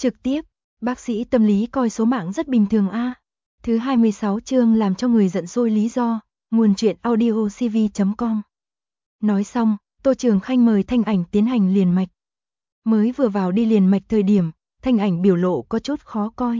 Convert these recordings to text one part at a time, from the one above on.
Trực tiếp, bác sĩ tâm lý coi số mạng rất bình thường a. Thứ 26 chương làm cho người giận sôi lý do, nguồn truyện audiocv.com. Nói xong, Tô Trường Khanh mời Thanh Ảnh tiến hành liền mạch. Mới vừa vào đi liền mạch thời điểm, Thanh Ảnh biểu lộ có chút khó coi.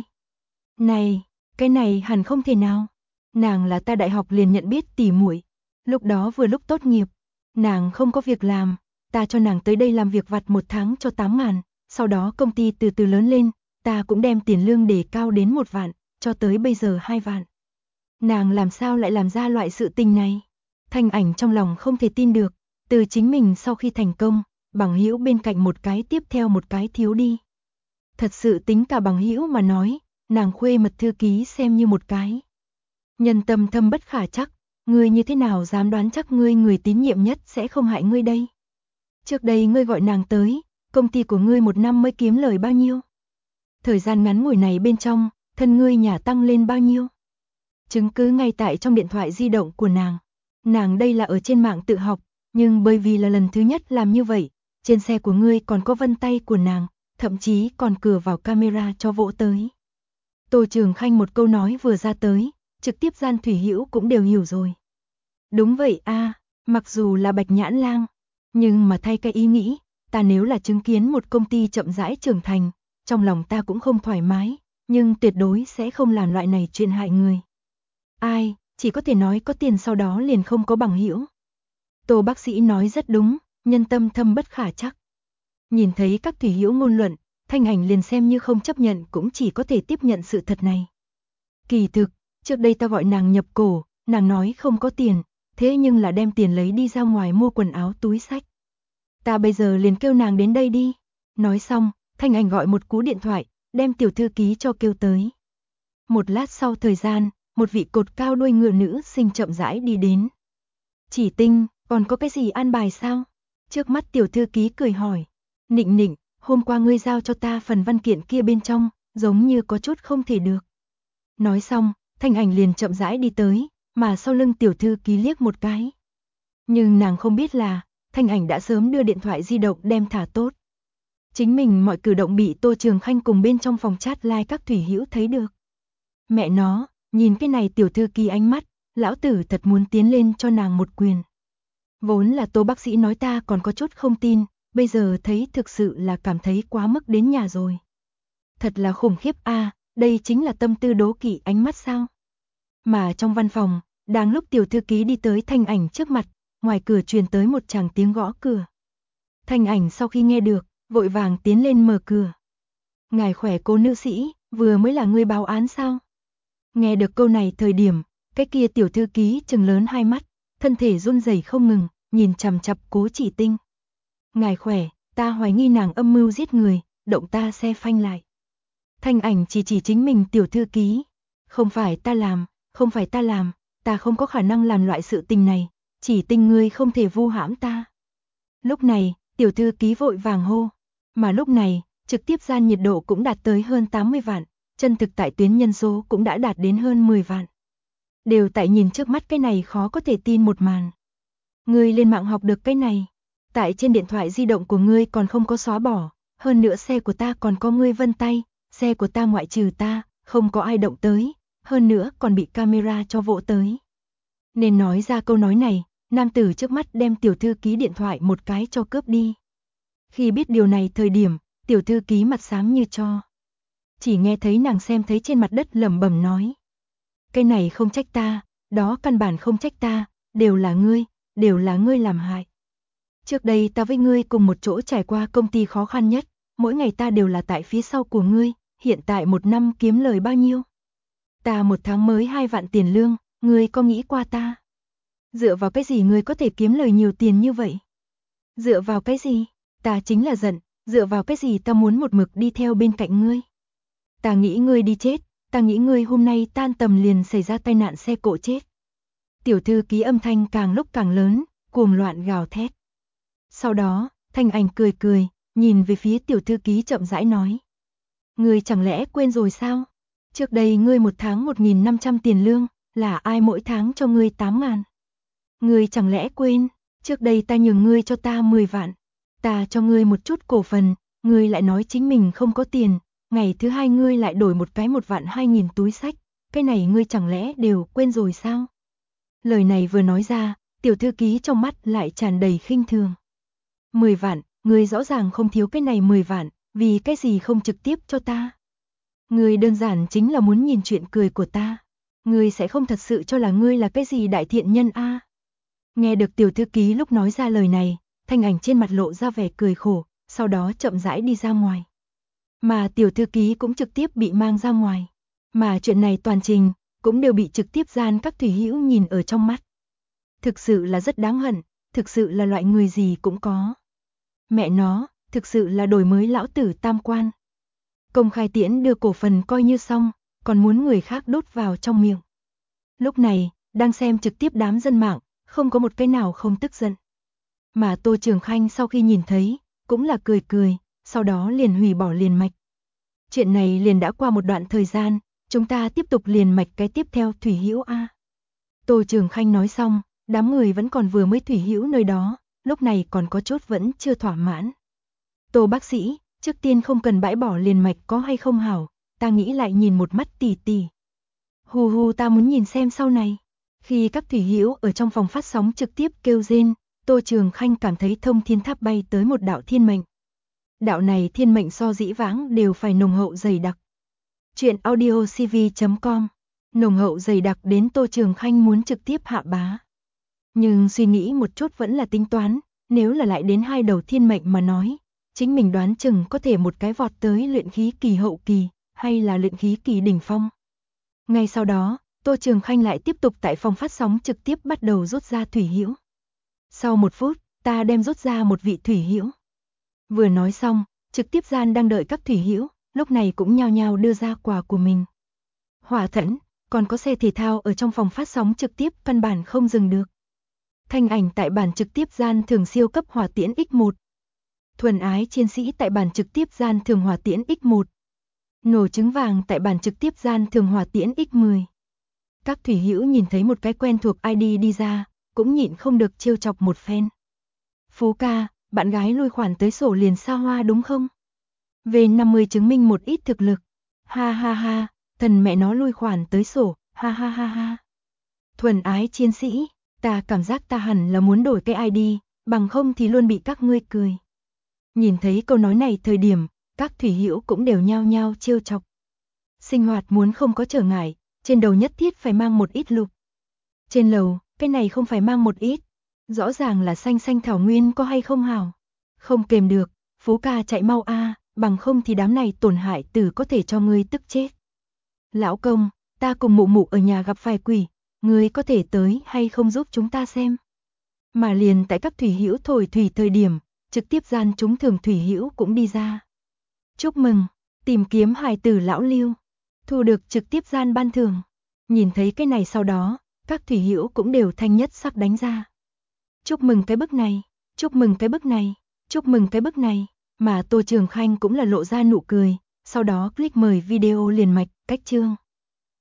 Này, cái này hẳn không thể nào. Nàng là ta đại học liền nhận biết tỉ muội. Lúc đó vừa lúc tốt nghiệp, nàng không có việc làm, ta cho nàng tới đây làm việc vặt 1 tháng cho 8.000, sau đó công ty từ từ lớn lên, ta cũng đem tiền lương đề cao đến 1 vạn, cho tới bây giờ 2 vạn. Nàng làm sao lại làm ra loại sự tình này? Thanh Ảnh trong lòng không thể tin được, từ chính mình sau khi thành công, bằng hữu bên cạnh một cái tiếp theo một cái thiếu đi. Thật sự tính cả bằng hữu mà nói, nàng khuê mật thư ký xem như một cái. Nhân tâm thâm bất khả chắc, ngươi như thế nào dám đoán chắc ngươi người tín nhiệm nhất sẽ không hại ngươi đây? Trước đây ngươi gọi nàng tới, công ty của ngươi 1 năm mới kiếm lời bao nhiêu? Thời gian ngắn ngủi này bên trong, thân ngươi nhà tăng lên bao nhiêu? Chứng cứ ngay tại trong điện thoại di động của nàng. Nàng đây là ở trên mạng tự học, nhưng bởi vì là lần thứ nhất làm như vậy, trên xe của ngươi còn có vân tay của nàng, thậm chí còn cửa vào camera cho vỗ tới. Tô Trường Khanh một câu nói vừa ra tới, trực tiếp Gian Thủy Hữu cũng đều hiểu rồi. Đúng vậy a, mặc dù là Bạch Nhãn Lang, nhưng mà thay cái ý nghĩ, ta nếu là chứng kiến một công ty chậm rãi trưởng thành, trong lòng ta cũng không thoải mái, nhưng tuyệt đối sẽ không làm loại này chuyện hại người. Ai, chỉ có thể nói có tiền sau đó liền không có bằng hữu. Tô bác sĩ nói rất đúng, nhân tâm thâm bất khả chắc. Nhìn thấy các Thủy Hữu ngôn luận, Thanh Ảnh liền xem như không chấp nhận cũng chỉ có thể tiếp nhận sự thật này. Kỳ thực, trước đây ta gọi nàng nhập cổ, nàng nói không có tiền, thế nhưng là đem tiền lấy đi ra ngoài mua quần áo túi xách. Ta bây giờ liền kêu nàng đến đây đi. Nói xong, Thanh Ảnh gọi một cú điện thoại, đem tiểu thư ký cho kêu tới. Một lát sau thời gian, một vị cột cao đuôi ngựa nữ sinh chậm rãi đi đến. Chỉ Tinh, còn có cái gì an bài sao? Trước mắt tiểu thư ký cười hỏi. Nịnh nịnh, hôm qua ngươi giao cho ta phần văn kiện kia bên trong, giống như có chút không thể được. Nói xong, Thanh Ảnh liền chậm rãi đi tới, mà sau lưng tiểu thư ký liếc một cái. Nhưng nàng không biết là, Thanh Ảnh đã sớm đưa điện thoại di động đem thả tốt. Chính mình mọi cử động bị Tô Trường Khanh cùng bên trong phòng chat live các Thủy Hữu thấy được. Mẹ nó, nhìn cái này tiểu thư ký ánh mắt, lão tử thật muốn tiến lên cho nàng một quyền. Vốn là Tô bác sĩ nói ta còn có chút không tin, bây giờ thấy thực sự là cảm thấy quá mức đến nhà rồi. Thật là khủng khiếp a, đây chính là tâm tư đố kỵ ánh mắt sao? Mà trong văn phòng, đang lúc tiểu thư ký đi tới Thanh Ảnh trước mặt, ngoài cửa truyền tới một tràng tiếng gõ cửa. Thanh Ảnh sau khi nghe được, vội vàng tiến lên mở cửa. Ngài khỏe cô nữ sĩ, vừa mới là người báo án sao? Nghe được câu này thời điểm, cái kia tiểu thư ký trừng lớn hai mắt, thân thể run rẩy không ngừng, nhìn chằm chằm Cố Chỉ Tinh. Ngài khỏe, ta hoài nghi nàng âm mưu giết người, động ta xe phanh lại. Thanh Ảnh chỉ chính mình tiểu thư ký. Không phải ta làm, không phải ta làm, ta không có khả năng làm loại sự tình này, Chỉ Tinh ngươi không thể vu hãm ta. Lúc này, tiểu thư ký vội vàng hô, mà lúc này, trực tiếp gian nhiệt độ cũng đạt tới hơn 80 vạn, chân thực tại tuyến nhân số cũng đã đạt đến hơn 10 vạn. Đều tại nhìn trước mắt cái này khó có thể tin một màn. Ngươi lên mạng học được cái này, tại trên điện thoại di động của ngươi còn không có xóa bỏ, hơn nữa xe của ta còn có ngươi vân tay, xe của ta ngoại trừ ta, không có ai động tới, hơn nữa còn bị camera cho vỗ tới. Nên nói ra câu nói này, nam tử trước mắt đem tiểu thư ký điện thoại một cái cho cướp đi. Khi biết điều này thời điểm, tiểu thư ký mặt xám như tro. Chỉ nghe thấy nàng xem thấy trên mặt đất lẩm bẩm nói. Cái này không trách ta, đó căn bản không trách ta, đều là ngươi làm hại. Trước đây ta với ngươi cùng một chỗ trải qua công ty khó khăn nhất, mỗi ngày ta đều là tại phía sau của ngươi, hiện tại 1 năm kiếm lời bao nhiêu? Ta 1 tháng mới 2 vạn tiền lương, ngươi có nghĩ qua ta? Dựa vào cái gì ngươi có thể kiếm lời nhiều tiền như vậy? Dựa vào cái gì? Ta chính là giận, dựa vào cái gì ta muốn một mực đi theo bên cạnh ngươi? Ta nghĩ ngươi đi chết, ta nghĩ ngươi hôm nay tan tầm liền xảy ra tai nạn xe cộ chết. Tiểu thư ký âm thanh càng lúc càng lớn, cuồng loạn gào thét. Sau đó, Thanh Ảnh cười cười, nhìn về phía tiểu thư ký chậm rãi nói. Ngươi chẳng lẽ quên rồi sao? Trước đây ngươi 1 tháng 1.500 tiền lương, là ai mỗi tháng cho ngươi 8.000? Ngươi chẳng lẽ quên, trước đây ta nhường ngươi cho ta 10 vạn, ta cho ngươi một chút cổ phần, ngươi lại nói chính mình không có tiền, ngày thứ hai ngươi lại đổi một cái 1.200.000 túi xách, cái này ngươi chẳng lẽ đều quên rồi sao? Lời này vừa nói ra, tiểu thư ký trong mắt lại tràn đầy khinh thường. 10 vạn, ngươi rõ ràng không thiếu cái này 10 vạn, vì cái gì không trực tiếp cho ta? Ngươi đơn giản chính là muốn nhìn chuyện cười của ta. Ngươi sẽ không thật sự cho là ngươi là cái gì đại thiện nhân a? Nghe được tiểu thư ký lúc nói ra lời này, Thanh Ảnh trên mặt lộ ra vẻ cười khổ, sau đó chậm rãi đi ra ngoài. Mà tiểu thư ký cũng trực tiếp bị mang ra ngoài. Mà chuyện này toàn trình, cũng đều bị trực tiếp gian các thủy hữu nhìn ở trong mắt. Thực sự là rất đáng hận, thực sự là loại người gì cũng có. Mẹ nó, thực sự là đổi mới lão tử tam quan. Công khai tiễn đưa cổ phần coi như xong, còn muốn người khác đốt vào trong miệng. Lúc này, đang xem trực tiếp đám dân mạng, không có một cái nào không tức giận. Mà Tô Trường Khanh sau khi nhìn thấy, cũng là cười cười, sau đó liền hủy bỏ liền mạch. Chuyện này liền đã qua một đoạn thời gian, chúng ta tiếp tục liền mạch cái tiếp theo thủy hữu a. Tô Trường Khanh nói xong, đám người vẫn còn vừa mới thủy hữu nơi đó, lúc này còn có chốt vẫn chưa thỏa mãn. Tô bác sĩ, trước tiên không cần bãi bỏ liền mạch có hay không hảo, ta nghĩ lại nhìn một mắt tỉ tỉ. Hù hù, ta muốn nhìn xem sau này. Khi các thủy hữu ở trong phòng phát sóng trực tiếp kêu rên, Tô Trường Khanh cảm thấy thông thiên tháp bay tới một đạo thiên mệnh. Đạo này thiên mệnh so dĩ vãng đều phải nồng hậu dày đặc. Chuyện audiocv.com, nồng hậu dày đặc đến Tô Trường Khanh muốn trực tiếp hạ bá. Nhưng suy nghĩ một chút vẫn là tính toán, nếu là lại đến 2 đầu thiên mệnh mà nói, chính mình đoán chừng có thể một cái vọt tới luyện khí kỳ hậu kỳ, hay là luyện khí kỳ đỉnh phong. Ngay sau đó, Tô Trường Khanh lại tiếp tục tại phòng phát sóng trực tiếp bắt đầu rút ra thủy hữu. Sau 1 phút, ta đem rút ra một vị thủy hữu. Vừa nói xong, trực tiếp gian đang đợi các thủy hữu, lúc này cũng nhao nhao đưa ra quà của mình. Hỏa Thẫn, còn có xe thể thao ở trong phòng phát sóng trực tiếp căn bản không dừng được. Thanh Ảnh tại bản trực tiếp gian thường siêu cấp hỏa tiễn X1. Thuần Ái Chiến Sĩ tại bản trực tiếp gian thường hỏa tiễn X1. Nổ trứng vàng tại bản trực tiếp gian thường hỏa tiễn X10. Các thủy hữu nhìn thấy một cái quen thuộc ID đi ra, cũng nhịn không được trêu chọc một phen. Phú ca, bạn gái lui khoản tới sổ liền xa hoa đúng không? V50 chứng minh một ít thực lực. Ha ha ha, thần mẹ nó lui khoản tới sổ, ha ha ha ha. Thuần Ái Chiến Sĩ, ta cảm giác ta hẳn là muốn đổi cái ID, bằng không thì luôn bị các ngươi cười. Nhìn thấy câu nói này thời điểm, các thủy hữu cũng đều nhao nhao trêu chọc. Sinh hoạt muốn không có trở ngại, trên đầu nhất thiết phải mang một ít lục. Trên lầu, cái này không phải mang một ít, rõ ràng là xanh xanh thảo nguyên có hay không hảo. Không kềm được, Phú ca chạy mau a, bằng không thì đám này tổn hại tử có thể cho ngươi tức chết. Lão công, ta cùng mụ mụ ở nhà gặp phải quỷ, ngươi có thể tới hay không giúp chúng ta xem. Mà liền tại các thủy hữu thổi thủy thời điểm, trực tiếp gian chúng thường thủy hữu cũng đi ra. Chúc mừng, tìm kiếm hài tử lão Lưu, thu được trực tiếp gian ban thưởng. Nhìn thấy cái này sau đó, các thủy hữu cũng đều thanh nhất sắc đánh ra. Chúc mừng cái bức này, chúc mừng cái bức này, chúc mừng cái bức này, mà Tô Trường Khanh cũng là lộ ra nụ cười, sau đó click mời video liền mạch, cách chương.